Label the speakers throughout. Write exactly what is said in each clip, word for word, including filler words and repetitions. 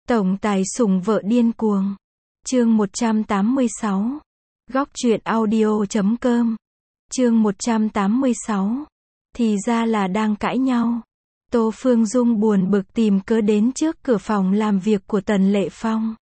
Speaker 1: Tổng tài sủng vợ điên cuồng. Chương một trăm tám mươi sáu. Góc truyện audio chấm com. Chương một trăm tám mươi sáu. Thì ra là đang cãi nhau. Tô Phương Dung buồn bực tìm cớ đến trước cửa phòng làm việc của Tần Lệ Phong.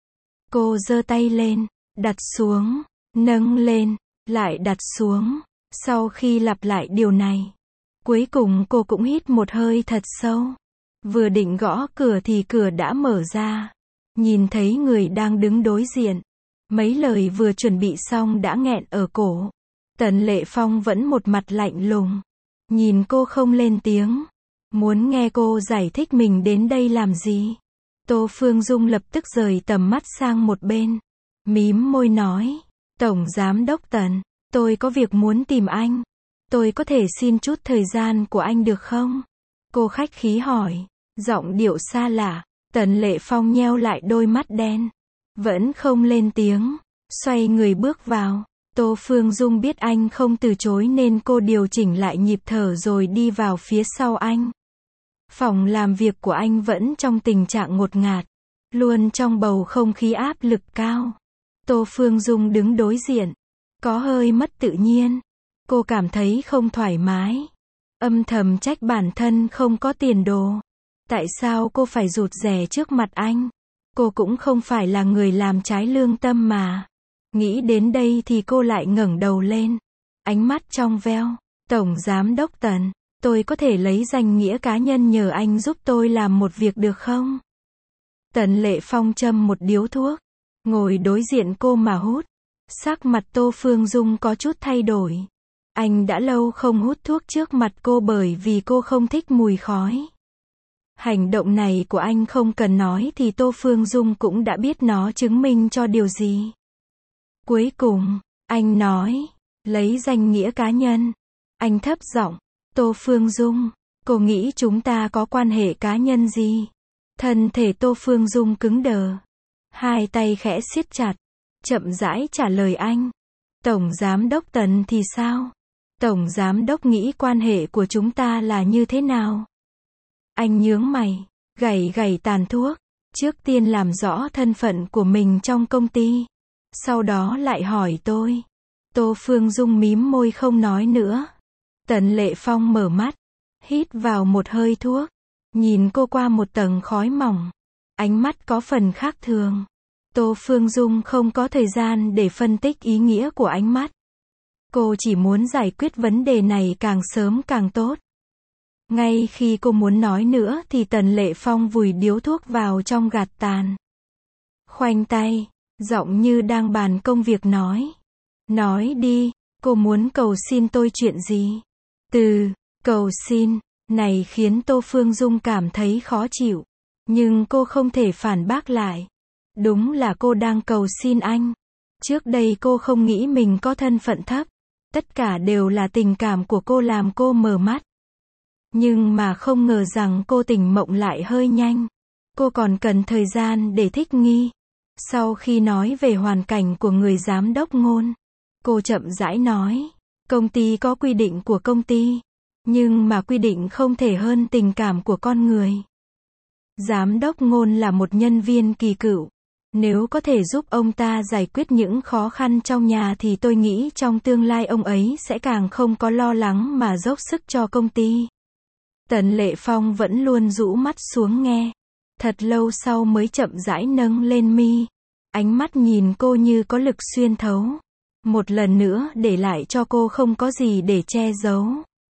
Speaker 1: Cô giơ tay lên, đặt xuống, nâng lên, lại đặt xuống. Sau khi lặp lại điều này, cuối cùng cô cũng hít một hơi thật sâu. Vừa định gõ cửa thì cửa đã mở ra. Nhìn thấy người đang đứng đối diện. Mấy lời vừa chuẩn bị xong đã nghẹn ở cổ. Tần Lệ Phong vẫn một mặt lạnh lùng. Nhìn cô không lên tiếng. Muốn nghe cô giải thích mình đến đây làm gì. Tô Phương Dung lập tức rời tầm mắt sang một bên. Mím môi nói. Tổng Giám đốc Tần, tôi có việc muốn tìm anh. Tôi có thể xin chút thời gian của anh được không? Cô khách khí hỏi. Giọng điệu xa lạ. Tần Lệ Phong nheo lại đôi mắt đen. Vẫn không lên tiếng. Xoay người bước vào. Tô Phương Dung biết anh không từ chối nên cô điều chỉnh lại nhịp thở rồi đi vào phía sau anh. Phòng làm việc của anh vẫn trong tình trạng ngột ngạt. Luôn trong bầu không khí áp lực cao. Tô Phương Dung đứng đối diện. Có hơi mất tự nhiên. Cô cảm thấy không thoải mái. Âm thầm trách bản thân không có tiền đồ. Tại sao cô phải rụt rè trước mặt anh? Cô cũng không phải là người làm trái lương tâm mà. Nghĩ đến đây thì cô lại ngẩng đầu lên. Ánh mắt trong veo. Tổng Giám đốc Tần, tôi có thể lấy danh nghĩa cá nhân nhờ anh giúp tôi làm một việc được không? Tần Lệ Phong châm một điếu thuốc. Ngồi đối diện cô mà hút. Sắc mặt Tô Phương Dung có chút thay đổi. Anh đã lâu không hút thuốc trước mặt cô bởi vì cô không thích mùi khói. Hành động này của anh không cần nói thì Tô Phương Dung cũng đã biết nó chứng minh cho điều gì. Cuối cùng, anh nói, lấy danh nghĩa cá nhân. Anh thấp giọng, Tô Phương Dung, cô nghĩ chúng ta có quan hệ cá nhân gì? Thân thể Tô Phương Dung cứng đờ. Hai tay khẽ siết chặt, chậm rãi trả lời anh. Tổng Giám đốc Tần thì sao? Tổng Giám đốc nghĩ quan hệ của chúng ta là như thế nào? Anh nhướng mày, gảy gảy tàn thuốc. Trước tiên làm rõ thân phận của mình trong công ty. Sau đó lại hỏi tôi. Tô Phương Dung mím môi không nói nữa. Tần Lệ Phong mở mắt. Hít vào một hơi thuốc. Nhìn cô qua một tầng khói mỏng. Ánh mắt có phần khác thường. Tô Phương Dung không có thời gian để phân tích ý nghĩa của ánh mắt. Cô chỉ muốn giải quyết vấn đề này càng sớm càng tốt. Ngay khi cô muốn nói nữa thì Tần Lệ Phong vùi điếu thuốc vào trong gạt tàn. Khoanh tay, giọng như đang bàn công việc nói. Nói đi, cô muốn cầu xin tôi chuyện gì? Từ, cầu xin, này khiến Tô Phương Dung cảm thấy khó chịu. Nhưng cô không thể phản bác lại. Đúng là cô đang cầu xin anh. Trước đây cô không nghĩ mình có thân phận thấp. Tất cả đều là tình cảm của cô làm cô mở mắt. Nhưng mà không ngờ rằng cô tỉnh mộng lại hơi nhanh. Cô còn cần thời gian để thích nghi. Sau khi nói về hoàn cảnh của người giám đốc Ngôn, cô chậm rãi nói, công ty có quy định của công ty, nhưng mà quy định không thể hơn tình cảm của con người. Giám đốc Ngôn là một nhân viên kỳ cựu. Nếu có thể giúp ông ta giải quyết những khó khăn trong nhà thì tôi nghĩ trong tương lai ông ấy sẽ càng không có lo lắng mà dốc sức cho công ty. Tần Lệ Phong vẫn luôn rũ mắt xuống nghe. Thật lâu sau mới chậm rãi nâng lên mi. Ánh mắt nhìn cô như có lực xuyên thấu. Một lần nữa để lại cho cô không có gì để che giấu.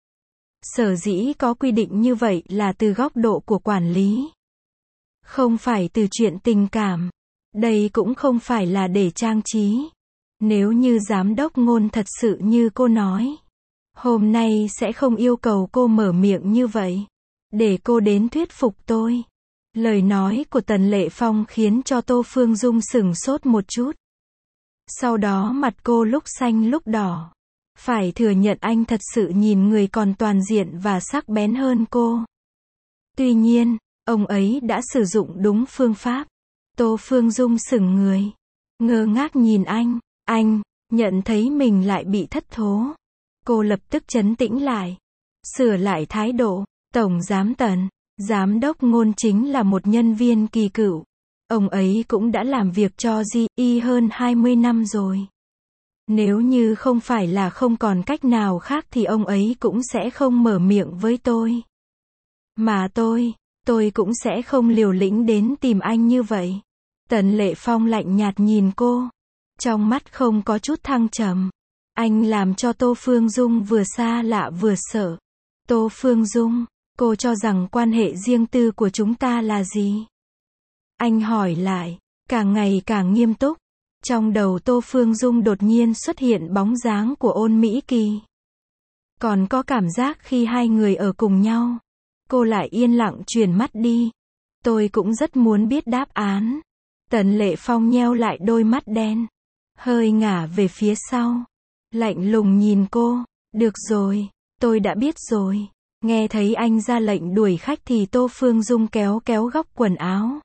Speaker 1: Sở dĩ có quy định như vậy là từ góc độ của quản lý. Không phải từ chuyện tình cảm. Đây cũng không phải là để trang trí. Nếu như giám đốc Ngôn thật sự như cô nói, hôm nay sẽ không yêu cầu cô mở miệng như vậy. Để cô đến thuyết phục tôi. Lời nói của Tần Lệ Phong khiến cho Tô Phương Dung sửng sốt một chút. Sau đó mặt cô lúc xanh lúc đỏ. Phải thừa nhận anh thật sự nhìn người còn toàn diện và sắc bén hơn cô. Tuy nhiên, ông ấy đã sử dụng đúng phương pháp. Tô Phương Dung sững người. Ngơ ngác nhìn anh. Anh, nhận thấy mình lại bị thất thố. Cô lập tức trấn tĩnh lại. Sửa lại thái độ. Tổng Giám Tần, Giám đốc Ngôn chính là một nhân viên kỳ cựu. Ông ấy cũng đã làm việc cho gi i hơn hai mươi năm rồi. Nếu như không phải là không còn cách nào khác thì ông ấy cũng sẽ không mở miệng với tôi. Mà tôi, tôi cũng sẽ không liều lĩnh đến tìm anh như vậy. Tần Lệ Phong lạnh nhạt nhìn cô. Trong mắt không có chút thăng trầm. Anh làm cho Tô Phương Dung vừa xa lạ vừa sợ. Tô Phương Dung, cô cho rằng quan hệ riêng tư của chúng ta là gì? Anh hỏi lại, càng ngày càng nghiêm túc. Trong đầu Tô Phương Dung đột nhiên xuất hiện bóng dáng của Ôn Mỹ Kỳ. Còn có cảm giác khi hai người ở cùng nhau. Cô lại yên lặng chuyển mắt đi. Tôi cũng rất muốn biết đáp án. Tần Lệ Phong nheo lại đôi mắt đen. Hơi ngả về phía sau. Lạnh lùng nhìn cô. Được rồi, tôi đã biết rồi. Nghe thấy anh ra lệnh đuổi khách thì Tô Phương Dung kéo kéo góc quần áo.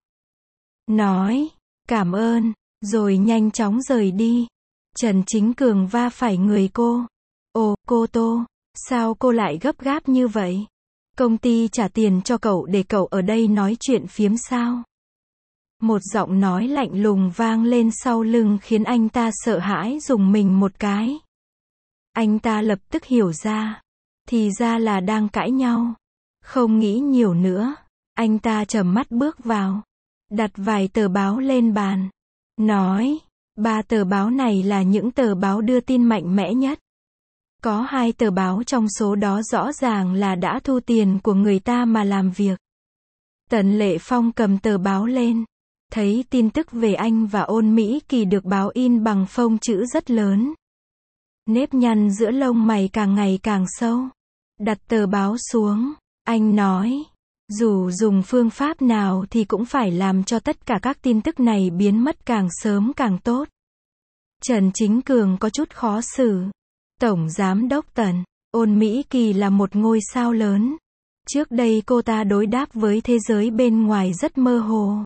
Speaker 1: Nói, cảm ơn, rồi nhanh chóng rời đi. Trần Chính Cường va phải người cô. Ồ, cô Tô, sao cô lại gấp gáp như vậy? Công ty trả tiền cho cậu để cậu ở đây nói chuyện phiếm sao? Một giọng nói lạnh lùng vang lên sau lưng khiến anh ta sợ hãi rùng mình một cái. Anh ta lập tức hiểu ra. Thì ra là đang cãi nhau. Không nghĩ nhiều nữa. Anh ta trầm mắt bước vào. Đặt vài tờ báo lên bàn. Nói, ba tờ báo này là những tờ báo đưa tin mạnh mẽ nhất. Có hai tờ báo trong số đó rõ ràng là đã thu tiền của người ta mà làm việc. Tần Lệ Phong cầm tờ báo lên. Thấy tin tức về anh và Ôn Mỹ Kỳ được báo in bằng phông chữ rất lớn. Nếp nhăn giữa lông mày càng ngày càng sâu. Đặt tờ báo xuống. Anh nói. Dù dùng phương pháp nào thì cũng phải làm cho tất cả các tin tức này biến mất càng sớm càng tốt. Trần Chính Cường có chút khó xử. Tổng Giám đốc Tần, Ôn Mỹ Kỳ là một ngôi sao lớn. Trước đây cô ta đối đáp với thế giới bên ngoài rất mơ hồ.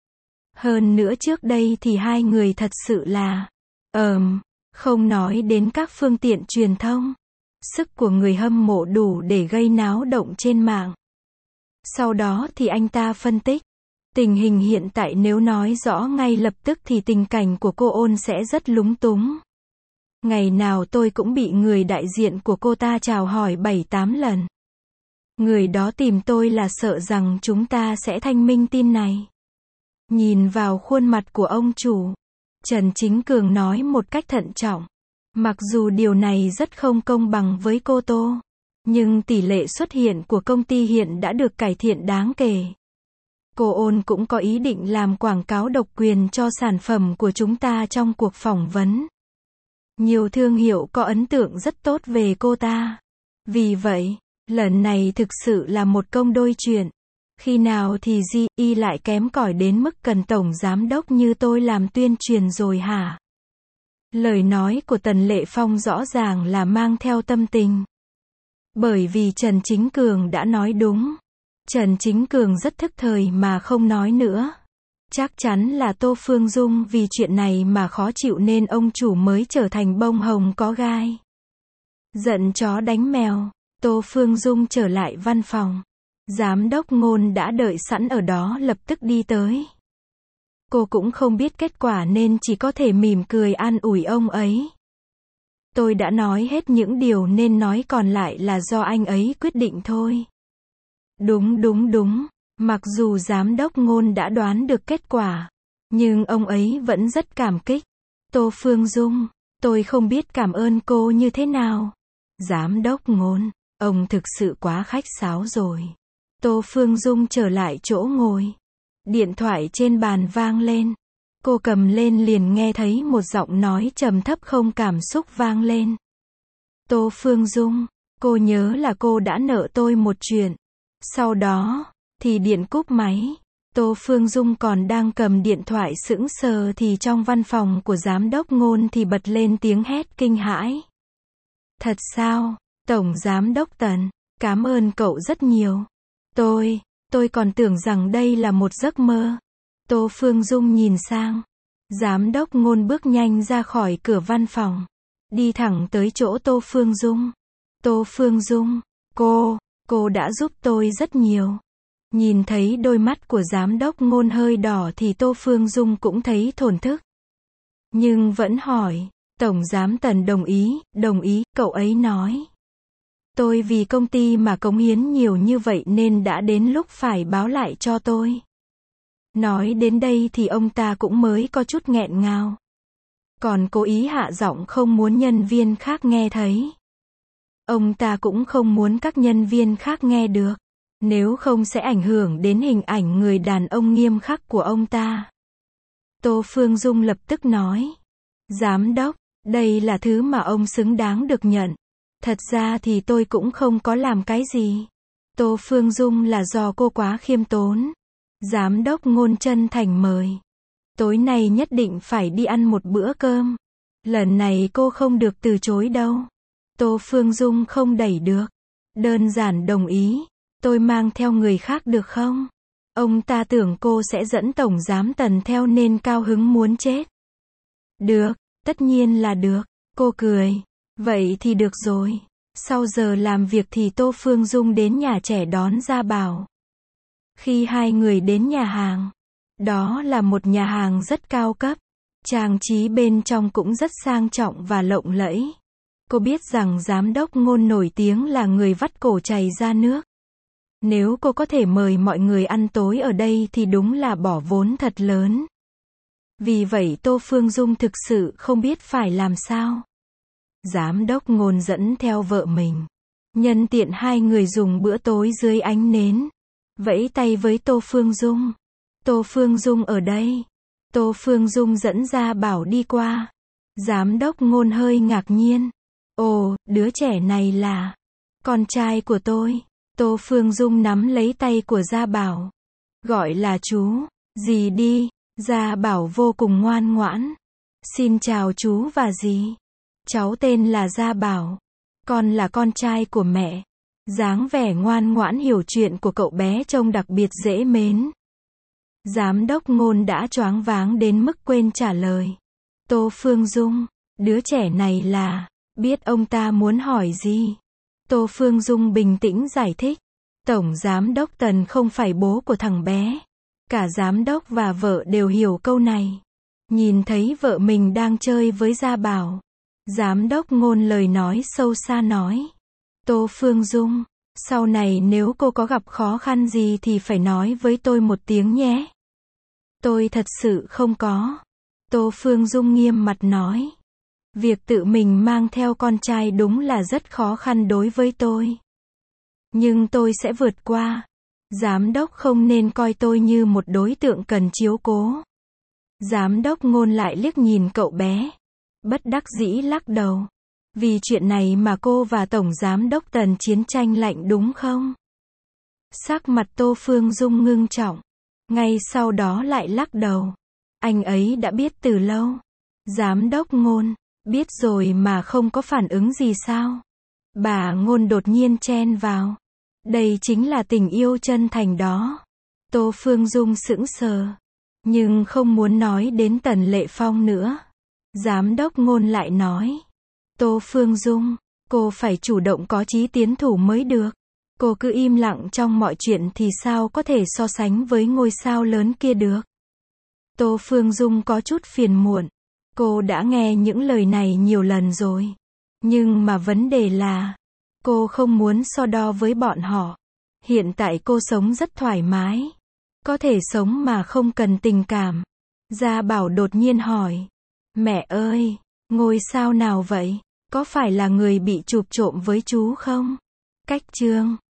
Speaker 1: Hơn nữa trước đây thì hai người thật sự là, ờm, không nói đến các phương tiện truyền thông. Sức của người hâm mộ đủ để gây náo động trên mạng. Sau đó thì anh ta phân tích. Tình hình hiện tại nếu nói rõ ngay lập tức thì tình cảnh của cô Ôn sẽ rất lúng túng. Ngày nào tôi cũng bị người đại diện của cô ta chào hỏi bảy tám lần. Người đó tìm tôi là sợ rằng chúng ta sẽ thanh minh tin này. Nhìn vào khuôn mặt của ông chủ, Trần Chính Cường nói một cách thận trọng. Mặc dù điều này rất không công bằng với cô Tô, nhưng tỷ lệ xuất hiện của công ty hiện đã được cải thiện đáng kể. Cô Ôn cũng có ý định làm quảng cáo độc quyền cho sản phẩm của chúng ta trong cuộc phỏng vấn. Nhiều thương hiệu có ấn tượng rất tốt về cô ta. Vì vậy, lần này thực sự là một công đôi chuyện. Khi nào thì gi i lại kém cỏi đến mức cần tổng giám đốc như tôi làm tuyên truyền rồi hả? Lời nói của Tần Lệ Phong rõ ràng là mang theo tâm tình. Bởi vì Trần Chính Cường đã nói đúng. Trần Chính Cường rất thức thời mà không nói nữa. Chắc chắn là Tô Phương Dung vì chuyện này mà khó chịu nên ông chủ mới trở thành bông hồng có gai. Giận chó đánh mèo, Tô Phương Dung trở lại văn phòng. Giám đốc Ngôn đã đợi sẵn ở đó lập tức đi tới. Cô cũng không biết kết quả nên chỉ có thể mỉm cười an ủi ông ấy. Tôi đã nói hết những điều nên nói còn lại là do anh ấy quyết định thôi. Đúng đúng đúng, mặc dù giám đốc Ngôn đã đoán được kết quả, nhưng ông ấy vẫn rất cảm kích. Tô Phương Dung, tôi không biết cảm ơn cô như thế nào. Giám đốc Ngôn, ông thực sự quá khách sáo rồi. Tô Phương Dung trở lại chỗ ngồi. Điện thoại trên bàn vang lên. Cô cầm lên liền nghe thấy một giọng nói trầm thấp không cảm xúc vang lên. Tô Phương Dung, cô nhớ là cô đã nợ tôi một chuyện. Sau đó, thì điện cúp máy. Tô Phương Dung còn đang cầm điện thoại sững sờ thì trong văn phòng của giám đốc Ngôn thì bật lên tiếng hét kinh hãi. Thật sao, Tổng Giám đốc Tần, cảm ơn cậu rất nhiều. Tôi, tôi còn tưởng rằng đây là một giấc mơ. Tô Phương Dung nhìn sang. Giám đốc Ngôn bước nhanh ra khỏi cửa văn phòng. Đi thẳng tới chỗ Tô Phương Dung. Tô Phương Dung, cô, cô đã giúp tôi rất nhiều. Nhìn thấy đôi mắt của giám đốc Ngôn hơi đỏ thì Tô Phương Dung cũng thấy thổn thức. Nhưng vẫn hỏi, Tổng Giám Tần đồng ý, đồng ý, cậu ấy nói. Tôi vì công ty mà cống hiến nhiều như vậy nên đã đến lúc phải báo lại cho tôi. Nói đến đây thì ông ta cũng mới có chút nghẹn ngào. Còn cố ý hạ giọng không muốn nhân viên khác nghe thấy. Ông ta cũng không muốn các nhân viên khác nghe được. Nếu không sẽ ảnh hưởng đến hình ảnh người đàn ông nghiêm khắc của ông ta. Tô Phương Dung lập tức nói. Giám đốc, đây là thứ mà ông xứng đáng được nhận. Thật ra thì tôi cũng không có làm cái gì. Tô Phương Dung là do cô quá khiêm tốn. Giám đốc Ngôn chân thành mời. Tối nay nhất định phải đi ăn một bữa cơm. Lần này cô không được từ chối đâu. Tô Phương Dung không đẩy được. Đơn giản đồng ý. Tôi mang theo người khác được không? Ông ta tưởng cô sẽ dẫn Tổng Giám Tần theo nên cao hứng muốn chết. Được, tất nhiên là được. Cô cười. Vậy thì được rồi. Sau giờ làm việc thì Tô Phương Dung đến nhà trẻ đón Gia Bảo. Khi hai người đến nhà hàng, đó là một nhà hàng rất cao cấp. Trang trí bên trong cũng rất sang trọng và lộng lẫy. Cô biết rằng Giám đốc Ngôn nổi tiếng là người vắt cổ chảy ra nước. Nếu cô có thể mời mọi người ăn tối ở đây thì đúng là bỏ vốn thật lớn. Vì vậy Tô Phương Dung thực sự không biết phải làm sao. Giám đốc Ngôn dẫn theo vợ mình. Nhân tiện hai người dùng bữa tối dưới ánh nến. Vẫy tay với Tô Phương Dung. Tô Phương Dung ở đây. Tô Phương Dung dẫn Gia Bảo đi qua. Giám đốc Ngôn hơi ngạc nhiên. Ồ, đứa trẻ này là con trai của tôi. Tô Phương Dung nắm lấy tay của Gia Bảo. Gọi là chú. Dì đi. Gia Bảo vô cùng ngoan ngoãn. Xin chào chú và dì. Cháu tên là Gia Bảo. Con là con trai của mẹ. Dáng vẻ ngoan ngoãn hiểu chuyện của cậu bé trông đặc biệt dễ mến. Giám đốc Ngôn đã choáng váng đến mức quên trả lời. Tô Phương Dung, đứa trẻ này là, biết ông ta muốn hỏi gì. Tô Phương Dung bình tĩnh giải thích. Tổng Giám đốc Tần không phải bố của thằng bé. Cả giám đốc và vợ đều hiểu câu này. Nhìn thấy vợ mình đang chơi với Gia Bảo. Giám đốc Ngôn lời nói sâu xa nói. Tô Phương Dung, sau này nếu cô có gặp khó khăn gì thì phải nói với tôi một tiếng nhé. Tôi thật sự không có. Tô Phương Dung nghiêm mặt nói. Việc tự mình mang theo con trai đúng là rất khó khăn đối với tôi. Nhưng tôi sẽ vượt qua. Giám đốc không nên coi tôi như một đối tượng cần chiếu cố. Giám đốc Ngôn lại liếc nhìn cậu bé. Bất đắc dĩ lắc đầu. Vì chuyện này mà cô và Tổng Giám đốc Tần chiến tranh lạnh đúng không? Sắc mặt Tô Phương Dung ngưng trọng. Ngay sau đó lại lắc đầu. Anh ấy đã biết từ lâu. Giám đốc Ngôn, biết rồi mà không có phản ứng gì sao? Bà Ngôn đột nhiên chen vào. Đây chính là tình yêu chân thành đó. Tô Phương Dung sững sờ. Nhưng không muốn nói đến Tần Lệ Phong nữa. Giám đốc Ngôn lại nói. Tô Phương Dung, cô phải chủ động có chí tiến thủ mới được. Cô cứ im lặng trong mọi chuyện thì sao có thể so sánh với ngôi sao lớn kia được. Tô Phương Dung có chút phiền muộn. Cô đã nghe những lời này nhiều lần rồi. Nhưng mà vấn đề là, cô không muốn so đo với bọn họ. Hiện tại cô sống rất thoải mái. Có thể sống mà không cần tình cảm. Gia Bảo đột nhiên hỏi. Mẹ ơi, ngôi sao nào vậy? Có phải là người bị chụp trộm với chú không? Cách chương